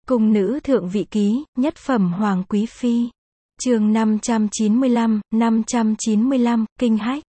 Cung nữ thượng vị ký, nhất phẩm hoàng quý phi. Chương 595, kinh hách.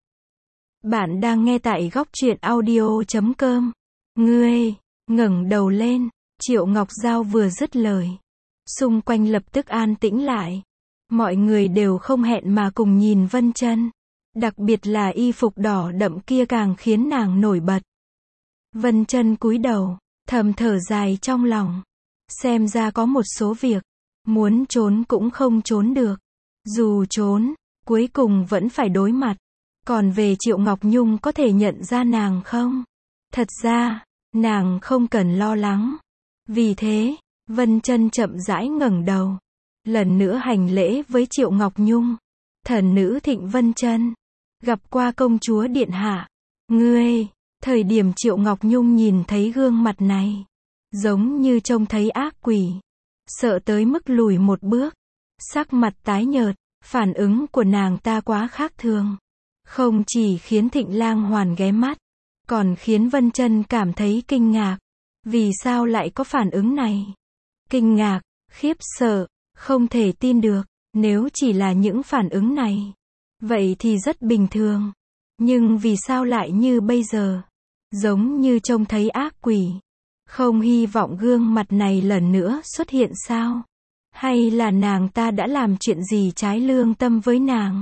Bạn đang nghe tại góc truyện audio.com. Ngươi, ngẩng đầu lên, Triệu Ngọc Giao vừa dứt lời. Xung quanh lập tức an tĩnh lại. Mọi người đều không hẹn mà cùng nhìn Vân Chân. Đặc biệt là y phục đỏ đậm kia càng khiến nàng nổi bật. Vân Chân cúi đầu, thầm thở dài trong lòng. Xem ra có một số việc, muốn trốn cũng không trốn được. Dù trốn, cuối cùng vẫn phải đối mặt. Còn về Triệu Ngọc Nhung có thể nhận ra nàng không? Thật ra, nàng không cần lo lắng. Vì thế, Vân Chân chậm rãi ngẩng đầu. Lần nữa hành lễ với Triệu Ngọc Nhung. Thần nữ Thịnh Vân Chân. Gặp qua công chúa điện hạ. Ngươi, thời điểm Triệu Ngọc Nhung nhìn thấy gương mặt này, giống như trông thấy ác quỷ. Sợ tới mức lùi một bước. Sắc mặt tái nhợt, phản ứng của nàng ta quá khác thường. Không chỉ khiến Thịnh Lang Hoàn ghé mắt, còn khiến Vân Chân cảm thấy kinh ngạc. Vì sao lại có phản ứng này? Kinh ngạc, khiếp sợ, không thể tin được. Nếu chỉ là những phản ứng này, vậy thì rất bình thường. Nhưng vì sao lại như bây giờ? Giống như trông thấy ác quỷ. Không hy vọng gương mặt này lần nữa xuất hiện sao? Hay là nàng ta đã làm chuyện gì trái lương tâm với nàng?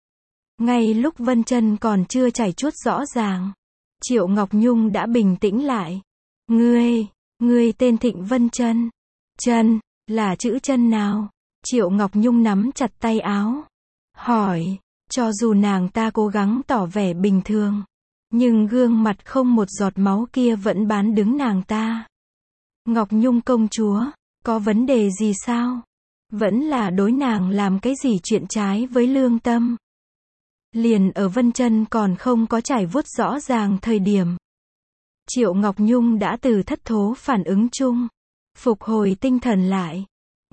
Ngay lúc Vân Chân còn chưa trải chuốt rõ ràng, Triệu Ngọc Nhung đã bình tĩnh lại. Ngươi tên Thịnh Vân Chân. Chân, là chữ chân nào? Triệu Ngọc Nhung nắm chặt tay áo. Hỏi, cho dù nàng ta cố gắng tỏ vẻ bình thường, nhưng gương mặt không một giọt máu kia vẫn bán đứng nàng ta. Ngọc Nhung công chúa, có vấn đề gì sao? Vẫn là đối nàng làm cái gì chuyện trái với lương tâm? Liền ở Vân Chân còn không có trải vuốt rõ ràng thời điểm, Triệu Ngọc Nhung đã từ thất thố phản ứng chung, phục hồi tinh thần lại.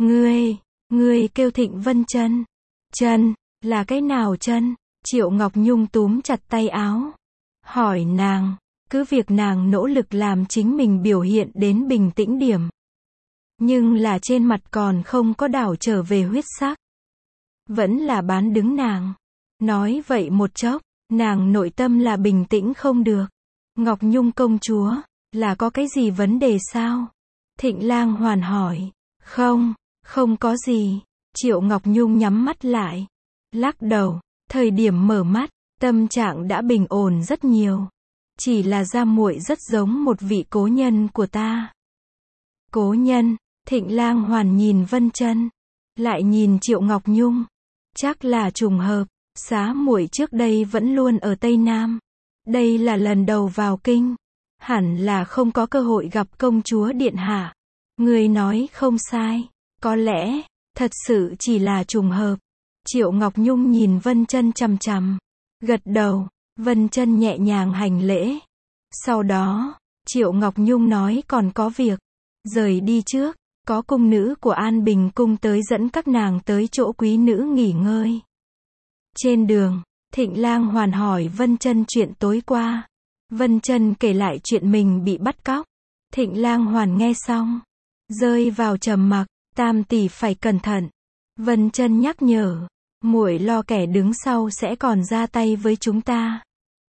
Ngươi kêu Thịnh Vân Chân. Chân, là cái nào chân? Triệu Ngọc Nhung túm chặt tay áo. Hỏi nàng, cứ việc nàng nỗ lực làm chính mình biểu hiện đến bình tĩnh điểm. Nhưng là trên mặt còn không có đảo trở về huyết sắc. Vẫn là bán đứng nàng. Nói vậy một chốc, nàng nội tâm là bình tĩnh không được. Ngọc Nhung công chúa, là có cái gì vấn đề sao? Thịnh Lang Hoàn hỏi. Không có gì. Triệu Ngọc Nhung nhắm mắt lại. Lắc đầu, thời điểm mở mắt, tâm trạng đã bình ổn rất nhiều. Chỉ là gia muội rất giống một vị cố nhân của ta. Cố nhân? Thịnh Lang Hoàn nhìn Vân Chân, lại nhìn Triệu Ngọc Nhung. Chắc là trùng hợp, xá muội trước đây vẫn luôn ở Tây Nam. Đây là lần đầu vào kinh, hẳn là không có cơ hội gặp công chúa điện hạ. Người nói không sai, có lẽ, thật sự chỉ là trùng hợp. Triệu Ngọc Nhung nhìn Vân Chân chằm chằm, gật đầu. Vân Chân nhẹ nhàng hành lễ. Sau đó, Triệu Ngọc Nhung nói còn có việc, rời đi trước. Có cung nữ của An Bình cung tới dẫn các nàng tới chỗ quý nữ nghỉ ngơi. Trên đường, Thịnh Lang Hoàn hỏi Vân Chân chuyện tối qua. Vân Chân kể lại chuyện mình bị bắt cóc. Thịnh Lang Hoàn nghe xong, rơi vào trầm mặc. Tam tỷ phải cẩn thận. Vân Chân nhắc nhở, muội lo kẻ đứng sau sẽ còn ra tay với chúng ta.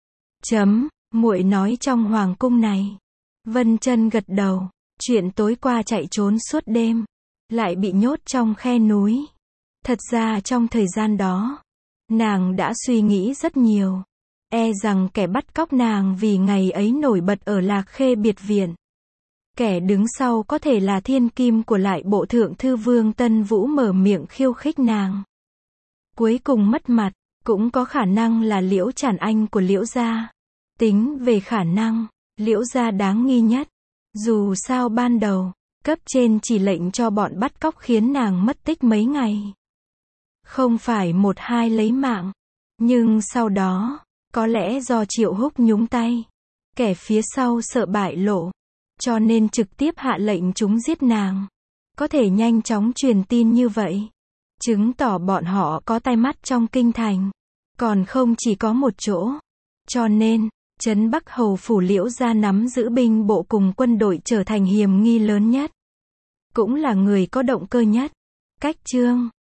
Muội nói trong hoàng cung này. Vân Chân gật đầu. Chuyện tối qua chạy trốn suốt đêm, lại bị nhốt trong khe núi. Thật ra trong thời gian đó, nàng đã suy nghĩ rất nhiều. E rằng kẻ bắt cóc nàng vì ngày ấy nổi bật ở Lạc Khê biệt viện. Kẻ đứng sau có thể là thiên kim của lại bộ thượng thư Vương Tân Vũ mở miệng khiêu khích nàng. Cuối cùng mất mặt, cũng có khả năng là Liễu Trản Anh của Liễu gia. Tính về khả năng, Liễu gia đáng nghi nhất. Dù sao ban đầu, cấp trên chỉ lệnh cho bọn bắt cóc khiến nàng mất tích mấy ngày. Không phải một hai lấy mạng. Nhưng sau đó, có lẽ do Triệu Húc nhúng tay. Kẻ phía sau sợ bại lộ, cho nên trực tiếp hạ lệnh chúng giết nàng. Có thể nhanh chóng truyền tin như vậy, chứng tỏ bọn họ có tai mắt trong kinh thành. Còn không chỉ có một chỗ. Cho nên, Trấn Bắc Hầu phủ Liễu gia nắm giữ binh bộ cùng quân đội trở thành hiểm nghi lớn nhất. cũng là người có động cơ nhất. Cách chương